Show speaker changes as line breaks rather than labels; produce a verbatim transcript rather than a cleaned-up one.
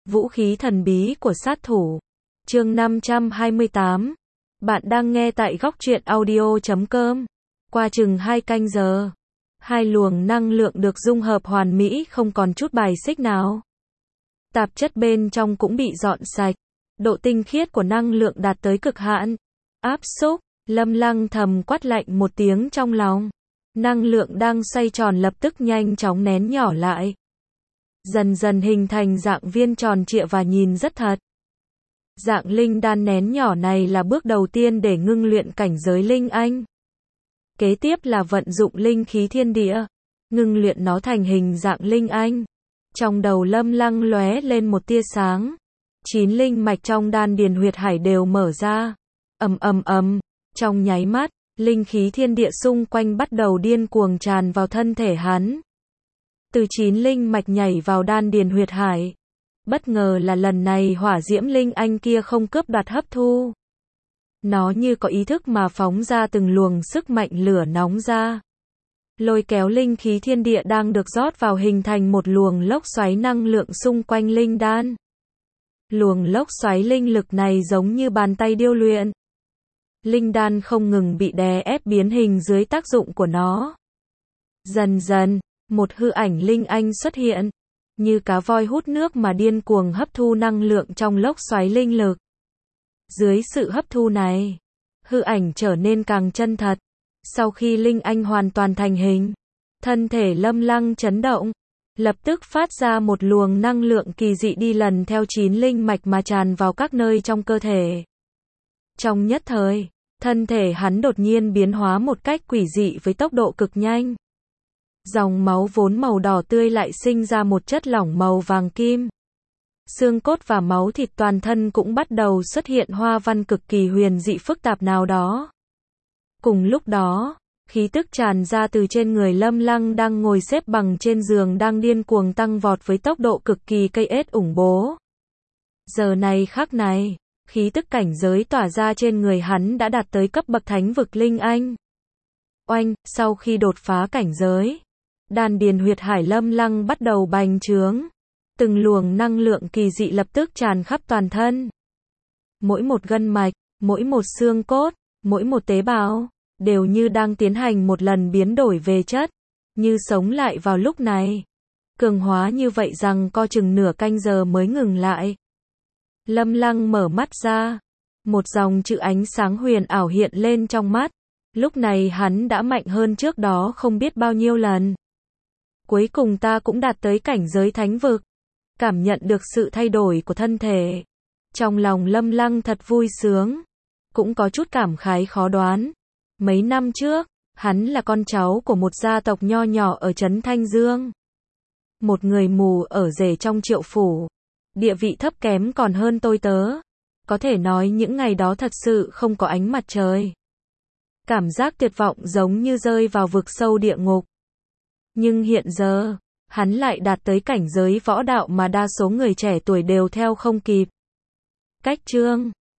Vũ khí thần bí của sát thủ. Chương năm trăm hai mươi tám. Bạn đang nghe tại góc truyện audio chấm com. Qua chừng hai canh giờ, hai luồng năng lượng được dung hợp hoàn mỹ, không còn chút bài xích nào. Tạp chất bên trong cũng bị dọn sạch. Độ tinh khiết của năng lượng đạt tới cực hạn. Áp xúc, Lâm Lăng thầm quát lạnh một tiếng trong lòng. Năng lượng đang xoay tròn lập tức nhanh chóng nén nhỏ lại. Dần dần hình thành dạng viên tròn trịa và nhìn rất thật. Dạng linh đan nén nhỏ này là bước đầu tiên để ngưng luyện cảnh giới linh anh. Kế tiếp là vận dụng linh khí thiên địa, ngưng luyện nó thành hình dạng linh anh. Trong đầu Lâm Lăng lóe lên một tia sáng. Chín linh mạch trong đan điền huyệt hải đều mở ra. Ầm ầm ầm, trong nháy mắt, linh khí thiên địa xung quanh bắt đầu điên cuồng tràn vào thân thể hắn. Từ chín linh mạch nhảy vào đan điền huyệt hải. Bất ngờ là lần này hỏa diễm linh anh kia không cướp đoạt hấp thu. Nó như có ý thức mà phóng ra từng luồng sức mạnh lửa nóng ra. Lôi kéo linh khí thiên địa đang được rót vào hình thành một luồng lốc xoáy năng lượng xung quanh linh đan. Luồng lốc xoáy linh lực này giống như bàn tay điêu luyện. Linh đan không ngừng bị đè ép biến hình dưới tác dụng của nó. Dần dần, một hư ảnh linh anh xuất hiện, như cá voi hút nước mà điên cuồng hấp thu năng lượng trong lốc xoáy linh lực. Dưới sự hấp thu này, hư ảnh trở nên càng chân thật. Sau khi linh anh hoàn toàn thành hình, thân thể Lâm Lăng chấn động, lập tức phát ra một luồng năng lượng kỳ dị đi lần theo chín linh mạch mà tràn vào các nơi trong cơ thể. Trong nhất thời, thân thể hắn đột nhiên biến hóa một cách quỷ dị với tốc độ cực nhanh. Dòng máu vốn màu đỏ tươi lại sinh ra một chất lỏng màu vàng kim. Xương cốt và máu thịt toàn thân cũng bắt đầu xuất hiện hoa văn cực kỳ huyền dị phức tạp nào đó. Cùng lúc đó, khí tức tràn ra từ trên người Lâm Lăng đang ngồi xếp bằng trên giường đang điên cuồng tăng vọt với tốc độ cực kỳ cây ết ủng bố. Giờ này khắc này, khí tức cảnh giới tỏa ra trên người hắn đã đạt tới cấp bậc thánh vực linh anh. Oanh, sau khi đột phá cảnh giới, đan điền huyệt hải Lâm Lăng bắt đầu bành trướng. Từng luồng năng lượng kỳ dị lập tức tràn khắp toàn thân. Mỗi một gân mạch, mỗi một xương cốt, mỗi một tế bào, đều như đang tiến hành một lần biến đổi về chất, như sống lại vào lúc này. Cường hóa như vậy rằng co chừng nửa canh giờ mới ngừng lại. Lâm Lăng mở mắt ra. Một dòng chữ ánh sáng huyền ảo hiện lên trong mắt. Lúc này hắn đã mạnh hơn trước đó không biết bao nhiêu lần. Cuối cùng ta cũng đạt tới cảnh giới thánh vực. Cảm nhận được sự thay đổi của thân thể. Trong lòng Lâm Lăng thật vui sướng. Cũng có chút cảm khái khó đoán. Mấy năm trước, hắn là con cháu của một gia tộc nho nhỏ ở trấn Thanh Dương. Một người mù ở rể trong triệu phủ. Địa vị thấp kém còn hơn tôi tớ. Có thể nói những ngày đó thật sự không có ánh mặt trời. Cảm giác tuyệt vọng giống như rơi vào vực sâu địa ngục. Nhưng hiện giờ, hắn lại đạt tới cảnh giới võ đạo mà đa số người trẻ tuổi đều theo không kịp. Cách chương